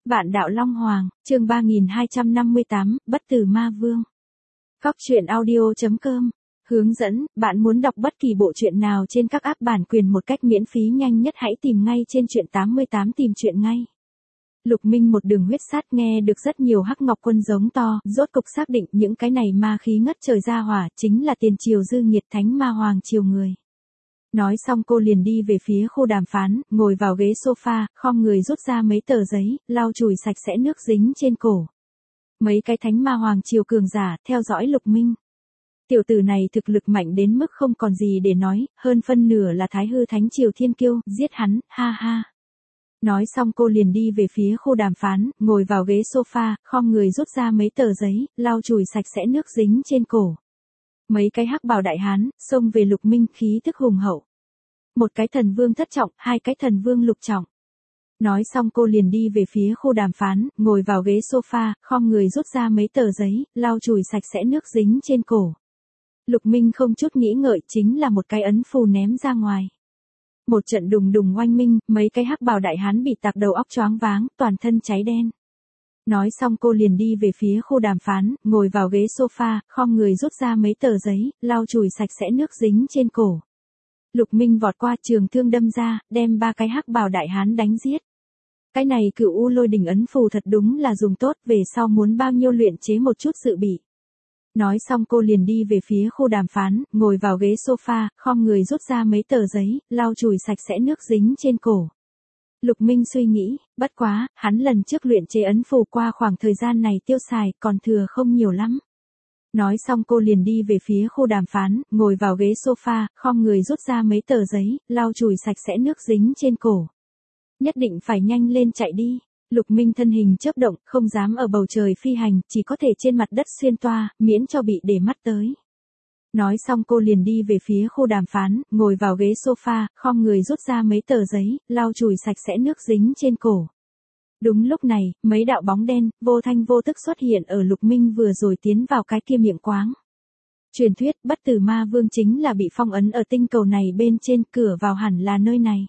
Vạn đạo Long Hoàng, chương 3258, Bất tử ma vương. Góc truyện audio.com. Hướng dẫn, bạn muốn đọc bất kỳ bộ truyện nào trên các app bản quyền một cách miễn phí nhanh nhất hãy tìm ngay trên truyện 88 tìm truyện ngay. Lục Minh một đường huyết sát nghe được rất nhiều hắc ngọc quân giống to, rốt cục xác định những cái này ma khí ngất trời ra hỏa chính là tiền triều dư nghiệt thánh ma hoàng triều người. Nói xong cô liền đi về phía khu đàm phán, ngồi vào ghế sofa, khom người rút ra mấy tờ giấy, lau chùi sạch sẽ nước dính trên cổ. Mấy cái thánh ma hoàng triều cường giả, theo dõi Lục Minh. Tiểu tử này thực lực mạnh đến mức không còn gì để nói, hơn phân nửa là thái hư thánh triều thiên kiêu, giết hắn, ha ha. Nói xong cô liền đi về phía khu đàm phán, ngồi vào ghế sofa, khom người rút ra mấy tờ giấy, lau chùi sạch sẽ nước dính trên cổ. Mấy cái hắc bào đại hán, xông về Lục Minh khí thức hùng hậu. Một cái thần vương thất trọng, hai cái thần vương lục trọng. Nói xong cô liền đi về phía khu đàm phán, ngồi vào ghế sofa, khom người rút ra mấy tờ giấy, lau chùi sạch sẽ nước dính trên cổ. Lục Minh không chút nghĩ ngợi chính là một cái ấn phù ném ra ngoài. Một trận đùng đùng oanh minh, mấy cái hắc bào đại hán bị tạc đầu óc choáng váng, toàn thân cháy đen. Nói xong cô liền đi về phía khu đàm phán, ngồi vào ghế sofa, khom người rút ra mấy tờ giấy, lau chùi sạch sẽ nước dính trên cổ. Lục Minh vọt qua trường thương đâm ra, đem ba cái hắc bào đại hán đánh giết. Cái này Cửu U Lôi đỉnh ấn phù thật đúng là dùng tốt, về sau muốn bao nhiêu luyện chế một chút dự bị. Nói xong cô liền đi về phía khu đàm phán, ngồi vào ghế sofa, khom người rút ra mấy tờ giấy, lau chùi sạch sẽ nước dính trên cổ. Lục Minh suy nghĩ, bất quá, hắn lần trước luyện chế ấn phù qua khoảng thời gian này tiêu xài, còn thừa không nhiều lắm. Nói xong cô liền đi về phía khu đàm phán, ngồi vào ghế sofa, khom người rút ra mấy tờ giấy, lau chùi sạch sẽ nước dính trên cổ. Nhất định phải nhanh lên chạy đi. Lục Minh thân hình chớp động, không dám ở bầu trời phi hành, chỉ có thể trên mặt đất xuyên toa, miễn cho bị để mắt tới. Nói xong cô liền đi về phía khu đàm phán, ngồi vào ghế sofa, khom người rút ra mấy tờ giấy, lau chùi sạch sẽ nước dính trên cổ. Đúng lúc này, mấy đạo bóng đen, vô thanh vô tức xuất hiện ở Lục Minh vừa rồi tiến vào cái kia miệng quáng. Truyền thuyết, bất tử ma vương chính là bị phong ấn ở tinh cầu này bên trên, cửa vào hẳn là nơi này.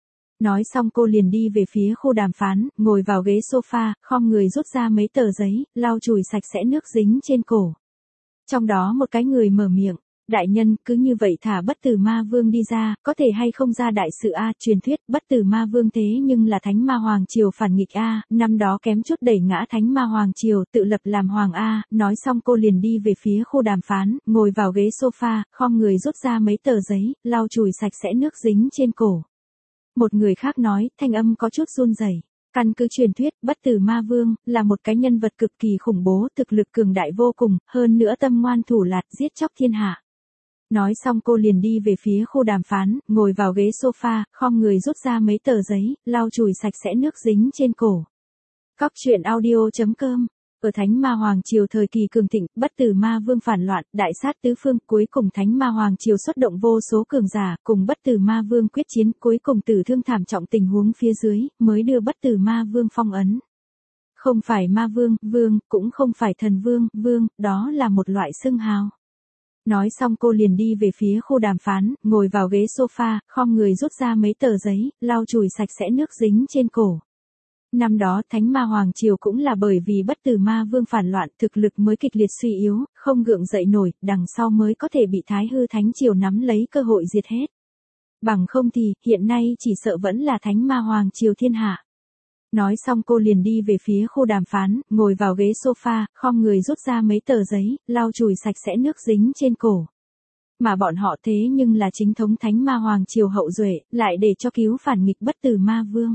Nói xong cô liền đi về phía khu đàm phán, ngồi vào ghế sofa, khom người rút ra mấy tờ giấy, lau chùi sạch sẽ nước dính trên cổ. Trong đó một cái người mở miệng, đại nhân, cứ như vậy thả bất tử ma vương đi ra, có thể hay không ra đại sự a? Truyền thuyết, bất tử ma vương thế nhưng là thánh ma hoàng triều phản nghịch a, năm đó kém chút đẩy ngã thánh ma hoàng triều, tự lập làm hoàng a. Nói xong cô liền đi về phía khu đàm phán, ngồi vào ghế sofa, khom người rút ra mấy tờ giấy, lau chùi sạch sẽ nước dính trên cổ. Một người khác nói, thanh âm có chút run rẩy. Căn cứ truyền thuyết, bất tử ma vương, là một cái nhân vật cực kỳ khủng bố, thực lực cường đại vô cùng, hơn nữa tâm ngoan thủ lạt, giết chóc thiên hạ. Nói xong cô liền đi về phía khu đàm phán, ngồi vào ghế sofa, khom người rút ra mấy tờ giấy, lau chùi sạch sẽ nước dính trên cổ. Góc truyện audio.com. Ở Thánh Ma Hoàng Triều thời kỳ cường thịnh, bất tử ma vương phản loạn, đại sát tứ phương, cuối cùng Thánh Ma Hoàng Triều xuất động vô số cường giả, cùng bất tử ma vương quyết chiến, cuối cùng tử thương thảm trọng tình huống phía dưới, mới đưa bất tử ma vương phong ấn. Không phải ma vương, vương, cũng không phải thần vương, vương, đó là một loại xưng hào. Nói xong cô liền đi về phía khu đàm phán, ngồi vào ghế sofa, khom người rút ra mấy tờ giấy, lau chùi sạch sẽ nước dính trên cổ. Năm đó Thánh Ma Hoàng Triều cũng là bởi vì bất tử ma vương phản loạn, thực lực mới kịch liệt suy yếu, không gượng dậy nổi, đằng sau mới có thể bị Thái hư Thánh Triều nắm lấy cơ hội diệt hết. Bằng không thì, hiện nay chỉ sợ vẫn là Thánh Ma Hoàng Triều thiên hạ. Nói xong cô liền đi về phía khu đàm phán, ngồi vào ghế sofa, khom người rút ra mấy tờ giấy, lau chùi sạch sẽ nước dính trên cổ. Mà bọn họ thế nhưng là chính thống Thánh Ma Hoàng Triều hậu duệ, lại để cho cứu phản nghịch bất tử ma vương.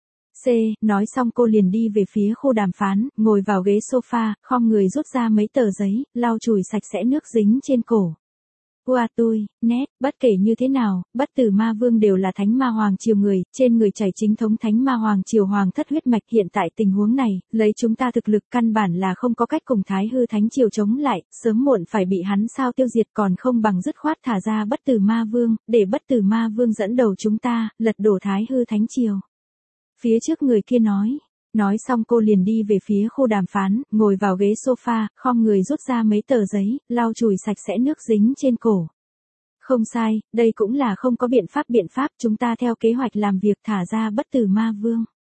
Nói xong cô liền đi về phía khu đàm phán, ngồi vào ghế sofa, khom người rút ra mấy tờ giấy, lau chùi sạch sẽ nước dính trên cổ. Bất kể như thế nào, bất tử ma vương đều là Thánh Ma Hoàng Triều người, trên người chảy chính thống Thánh Ma Hoàng Triều hoàng thất huyết mạch. Hiện tại tình huống này, lấy chúng ta thực lực căn bản là không có cách cùng Thái hư Thánh Triều chống lại, sớm muộn phải bị hắn sao tiêu diệt, còn không bằng dứt khoát thả ra bất tử ma vương, để bất tử ma vương dẫn đầu chúng ta, lật đổ Thái hư Thánh Triều. Phía trước người kia nói. Nói xong cô liền đi về phía khu đàm phán, ngồi vào ghế sofa, khom người rút ra mấy tờ giấy, lau chùi sạch sẽ nước dính trên cổ. Không sai, đây cũng là không có biện pháp, chúng ta theo kế hoạch làm việc thả ra bất tử ma vương.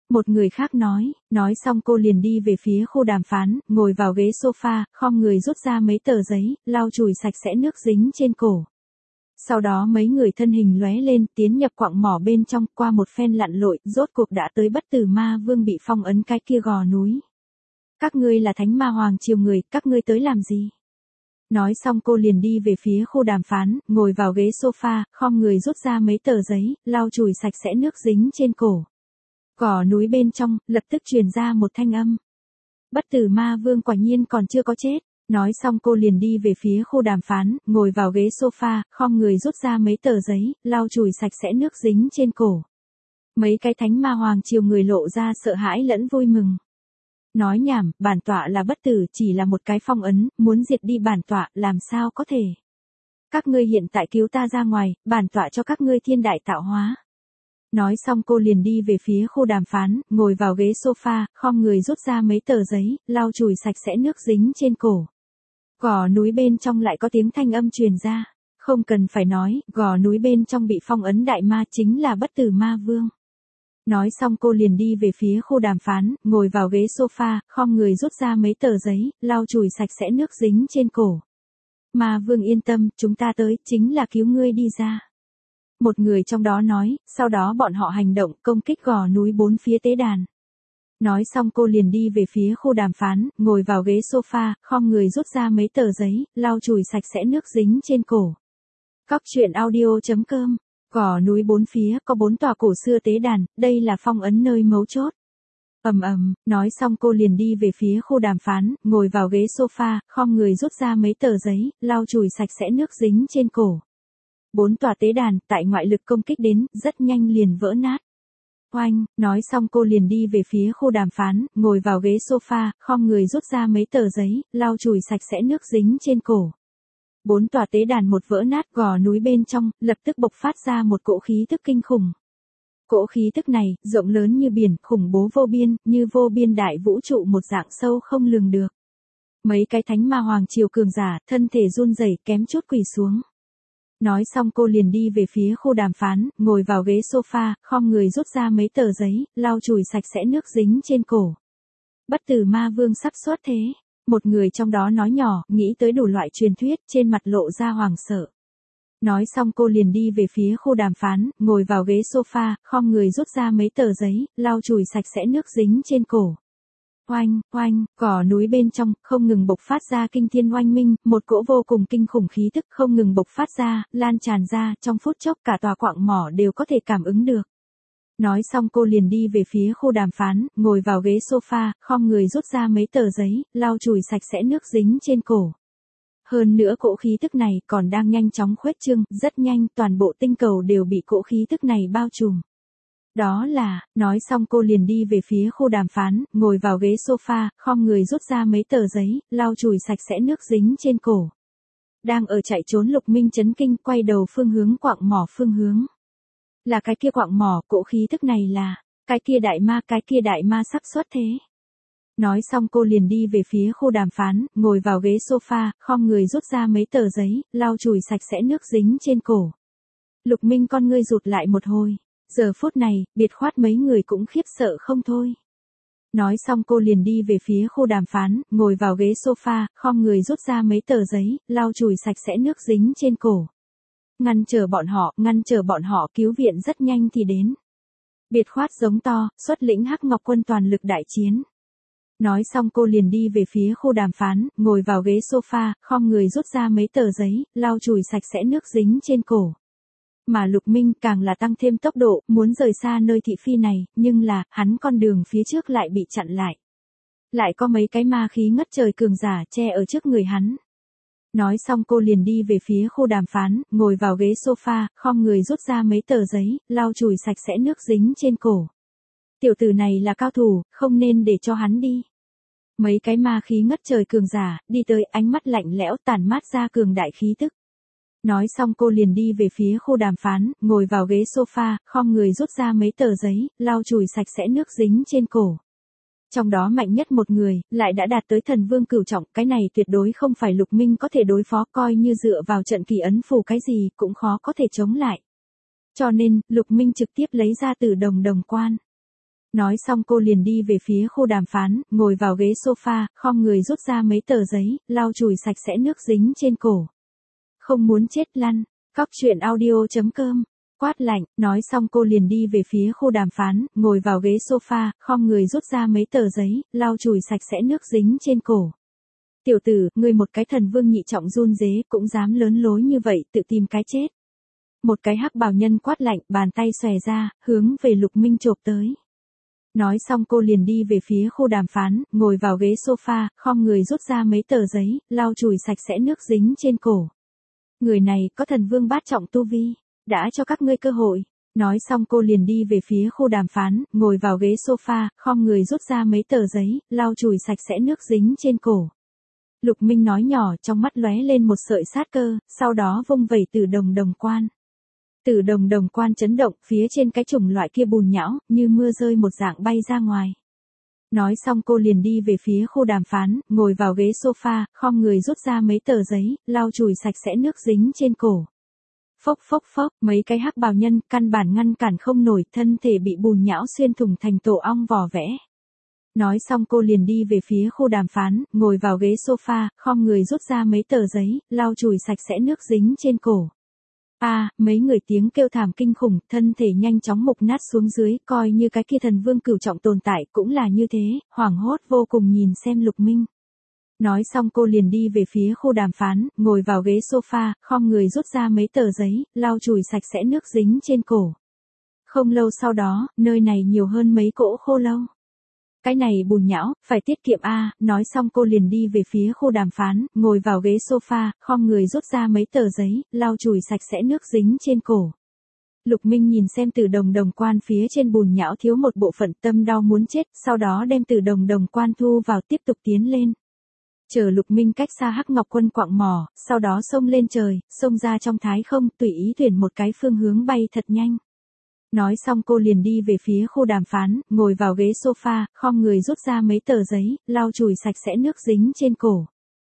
Một người khác nói xong cô liền đi về phía khu đàm phán, ngồi vào ghế sofa, khom người rút ra mấy tờ giấy, lau chùi sạch sẽ nước dính trên cổ. Sau đó mấy người thân hình lóe lên, tiến nhập quặng mỏ bên trong, qua một phen lặn lội, rốt cuộc đã tới Bất Tử Ma Vương bị phong ấn cái kia gò núi. Các ngươi là Thánh Ma Hoàng triều người, các ngươi tới làm gì? Nói xong cô liền đi về phía khu đàm phán, ngồi vào ghế sofa, khom người rút ra mấy tờ giấy, lau chùi sạch sẽ nước dính trên cổ. Gò núi bên trong, lập tức truyền ra một thanh âm. Bất Tử Ma Vương quả nhiên còn chưa có chết. Nói xong cô liền đi về phía khu đàm phán, ngồi vào ghế sofa, khom người rút ra mấy tờ giấy, lau chùi sạch sẽ nước dính trên cổ. Mấy cái Thánh Ma Hoàng triều người lộ ra sợ hãi lẫn vui mừng. Nói nhảm, bản tọa là bất tử, chỉ là một cái phong ấn, muốn diệt đi bản tọa, làm sao có thể. Các ngươi hiện tại cứu ta ra ngoài, bản tọa cho các ngươi thiên đại tạo hóa. Nói xong cô liền đi về phía khu đàm phán, ngồi vào ghế sofa, khom người rút ra mấy tờ giấy, lau chùi sạch sẽ nước dính trên cổ. Gò núi bên trong lại có tiếng thanh âm truyền ra. Không cần phải nói, gò núi bên trong bị phong ấn đại ma chính là Bất Tử Ma Vương. Nói xong cô liền đi về phía khu đàm phán, ngồi vào ghế sofa, khom người rút ra mấy tờ giấy, lau chùi sạch sẽ nước dính trên cổ. Ma Vương yên tâm, chúng ta tới, chính là cứu ngươi đi ra. Một người trong đó nói, sau đó bọn họ hành động, công kích gò núi bốn phía tế đàn. Nói xong cô liền đi về phía khu đàm phán, ngồi vào ghế sofa, khom người rút ra mấy tờ giấy, lau chùi sạch sẽ nước dính trên cổ. Cóc truyện audio.com. Gò núi bốn phía có 4 tòa cổ xưa tế đàn, đây là phong ấn nơi mấu chốt. Nói xong cô liền đi về phía khu đàm phán, ngồi vào ghế sofa, khom người rút ra mấy tờ giấy, lau chùi sạch sẽ nước dính trên cổ. 4 tòa tế đàn, tại ngoại lực công kích đến, rất nhanh liền vỡ nát. Oanh, nói xong cô liền đi về phía khu đàm phán, ngồi vào ghế sofa, khom người rút ra mấy tờ giấy, lau chùi sạch sẽ nước dính trên cổ. 4 tòa tế đàn một vỡ nát, gò núi bên trong, lập tức bộc phát ra một cỗ khí tức kinh khủng. Cỗ khí tức này, rộng lớn như biển, khủng bố vô biên, như vô biên đại vũ trụ một dạng sâu không lường được. Mấy cái Thánh Ma Hoàng triều cường giả, thân thể run rẩy kém chút quỳ xuống. Nói xong cô liền đi về phía khu đàm phán, ngồi vào ghế sofa, khom người rút ra mấy tờ giấy, lau chùi sạch sẽ nước dính trên cổ. Bất Tử Ma Vương sắp xuất thế. Một người trong đó nói nhỏ, nghĩ tới đủ loại truyền thuyết, trên mặt lộ ra hoảng sợ. Nói xong cô liền đi về phía khu đàm phán, ngồi vào ghế sofa, khom người rút ra mấy tờ giấy, lau chùi sạch sẽ nước dính trên cổ. Oanh, oanh, gò núi bên trong, không ngừng bộc phát ra kinh thiên oanh minh, một cỗ vô cùng kinh khủng khí tức không ngừng bộc phát ra, lan tràn ra, trong phút chốc cả tòa quặng mỏ đều có thể cảm ứng được. Nói xong cô liền đi về phía khu đàm phán, ngồi vào ghế sofa, khom người rút ra mấy tờ giấy, lau chùi sạch sẽ nước dính trên cổ. Hơn nữa cỗ khí tức này còn đang nhanh chóng khuếch trương, rất nhanh toàn bộ tinh cầu đều bị cỗ khí tức này bao trùm. Đó là, nói xong cô liền đi về phía khu đàm phán, ngồi vào ghế sofa, khom người rút ra mấy tờ giấy, lau chùi sạch sẽ nước dính trên cổ. Đang ở chạy trốn Lục Minh chấn kinh, quay đầu phương hướng quặng mỏ phương hướng. Là cái kia quặng mỏ, cỗ khí tức này là, cái kia đại ma sắp xuất thế. Nói xong cô liền đi về phía khu đàm phán, ngồi vào ghế sofa, khom người rút ra mấy tờ giấy, lau chùi sạch sẽ nước dính trên cổ. Lục Minh con ngươi rụt lại một hồi. Giờ phút này, biệt khoát mấy người cũng khiếp sợ không thôi. Nói xong cô liền đi về phía khu đàm phán, ngồi vào ghế sofa, khom người rút ra mấy tờ giấy, lau chùi sạch sẽ nước dính trên cổ. Ngăn chờ bọn họ cứu viện rất nhanh thì đến. Biệt khoát giống to, xuất lĩnh Hắc Ngọc quân toàn lực đại chiến. Nói xong cô liền đi về phía khu đàm phán, ngồi vào ghế sofa, khom người rút ra mấy tờ giấy, lau chùi sạch sẽ nước dính trên cổ. Mà Lục Minh càng là tăng thêm tốc độ, muốn rời xa nơi thị phi này, nhưng là, hắn con đường phía trước lại bị chặn lại. Lại có mấy cái ma khí ngất trời cường giả che ở trước người hắn. Nói xong cô liền đi về phía khu đàm phán, ngồi vào ghế sofa, khom người rút ra mấy tờ giấy, lau chùi sạch sẽ nước dính trên cổ. Tiểu tử này là cao thủ, không nên để cho hắn đi. Mấy cái ma khí ngất trời cường giả, đi tới, ánh mắt lạnh lẽo tản mát ra cường đại khí tức. Nói xong cô liền đi về phía khu đàm phán, ngồi vào ghế sofa, khom người rút ra mấy tờ giấy, lau chùi sạch sẽ nước dính trên cổ. Trong đó mạnh nhất một người, lại đã đạt tới thần vương cửu trọng, cái này tuyệt đối không phải Lục Minh có thể đối phó, coi như dựa vào trận kỳ ấn phù cái gì, cũng khó có thể chống lại. Cho nên, Lục Minh trực tiếp lấy ra Tử Đồng Đồng Quan. Nói xong cô liền đi về phía khu đàm phán, ngồi vào ghế sofa, khom người rút ra mấy tờ giấy, lau chùi sạch sẽ nước dính trên cổ. Không muốn chết lăn, cóc truyện audio.com. Quát lạnh, nói xong cô liền đi về phía khu đàm phán, ngồi vào ghế sofa, khom người rút ra mấy tờ giấy, lau chùi sạch sẽ nước dính trên cổ. Tiểu tử, ngươi một cái thần vương nhị trọng run rế cũng dám lớn lối như vậy, tự tìm cái chết. Một cái hắc bào nhân quát lạnh, bàn tay xòe ra, hướng về Lục Minh chộp tới. Nói xong cô liền đi về phía khu đàm phán, ngồi vào ghế sofa, khom người rút ra mấy tờ giấy, lau chùi sạch sẽ nước dính trên cổ. Người này có thần vương bát trọng tu vi, đã cho các ngươi cơ hội. Nói xong cô liền đi về phía khu đàm phán, ngồi vào ghế sofa, khom người rút ra mấy tờ giấy, lau chùi sạch sẽ nước dính trên cổ. Lục Minh nói nhỏ, trong mắt lóe lên một sợi sát cơ, sau đó vung vẩy Tử Đồng Đồng Quan. Tử Đồng Đồng Quan chấn động, phía trên cái chủng loại kia bùn nhão, như mưa rơi một dạng bay ra ngoài. Nói xong cô liền đi về phía khu đàm phán, ngồi vào ghế sofa, khom người rút ra mấy tờ giấy, lau chùi sạch sẽ nước dính trên cổ. Phốc phốc phốc, mấy cái hắc bào nhân căn bản ngăn cản không nổi, thân thể bị bùn nhão xuyên thủng thành tổ ong vỏ vẽ. Nói xong cô liền đi về phía khu đàm phán, ngồi vào ghế sofa, khom người rút ra mấy tờ giấy, lau chùi sạch sẽ nước dính trên cổ. Mấy người tiếng kêu thảm kinh khủng, thân thể nhanh chóng mục nát xuống dưới, coi như cái kia thần vương cửu trọng tồn tại cũng là như thế, hoảng hốt vô cùng nhìn xem Lục Minh. Nói xong cô liền đi về phía khu đàm phán, ngồi vào ghế sofa, khom người rút ra mấy tờ giấy, lau chùi sạch sẽ nước dính trên cổ. Không lâu sau đó, nơi này nhiều hơn mấy cỗ khô lâu. Cái này bùn nhão, phải tiết kiệm nói xong cô liền đi về phía khu đàm phán, ngồi vào ghế sofa, khom người rút ra mấy tờ giấy, lau chùi sạch sẽ nước dính trên cổ. Lục Minh nhìn xem Tử Đồng Đồng Quan phía trên bùn nhão thiếu một bộ phận, tâm đau muốn chết, sau đó đem Tử Đồng Đồng Quan thu vào tiếp tục tiến lên. Chờ Lục Minh cách xa Hắc Ngọc Quân quạng mỏ, sau đó xông lên trời, xông ra trong thái không, tùy ý tuyển một cái phương hướng bay thật nhanh. Nói xong cô liền đi về phía khu đàm phán, ngồi vào ghế sofa, khom người rút ra mấy tờ giấy, lau chùi sạch sẽ nước dính trên cổ.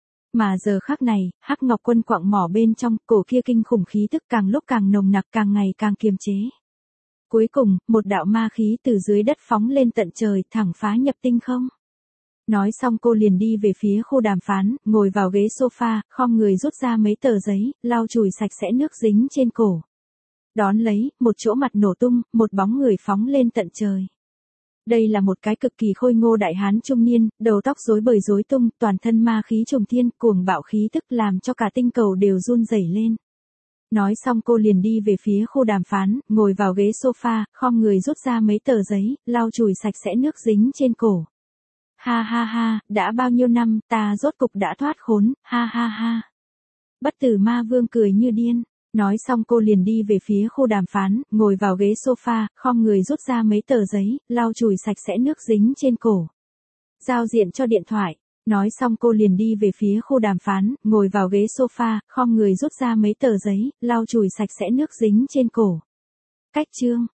Mà giờ khắc này, Hắc Ngọc Quân quạng mỏ bên trong, cổ kia kinh khủng khí tức càng lúc càng nồng nặc, càng ngày càng kiềm chế. Cuối cùng, một đạo ma khí từ dưới đất phóng lên tận trời, thẳng phá nhập tinh không. Nói xong cô liền đi về phía khu đàm phán, ngồi vào ghế sofa, khom người rút ra mấy tờ giấy, lau chùi sạch sẽ nước dính trên cổ. Đón lấy, một chỗ mặt nổ tung, một bóng người phóng lên tận trời. Đây là một cái cực kỳ khôi ngô đại hán trung niên, đầu tóc rối bời rối tung, toàn thân ma khí trùng thiên, cuồng bạo khí tức làm cho cả tinh cầu đều run rẩy lên. Nói xong cô liền đi về phía khu đàm phán, ngồi vào ghế sofa, khom người rút ra mấy tờ giấy, lau chùi sạch sẽ nước dính trên cổ. Ha ha ha, đã bao nhiêu năm, ta rốt cục đã thoát khốn, ha ha ha. Bất Tử Ma Vương cười như điên. Nói xong cô liền đi về phía khu đàm phán, ngồi vào ghế sofa, khom người rút ra mấy tờ giấy, lau chùi sạch sẽ nước dính trên cổ. Giao diện cho điện thoại. Nói xong cô liền đi về phía khu đàm phán, ngồi vào ghế sofa, khom người rút ra mấy tờ giấy, lau chùi sạch sẽ nước dính trên cổ. Cách chương.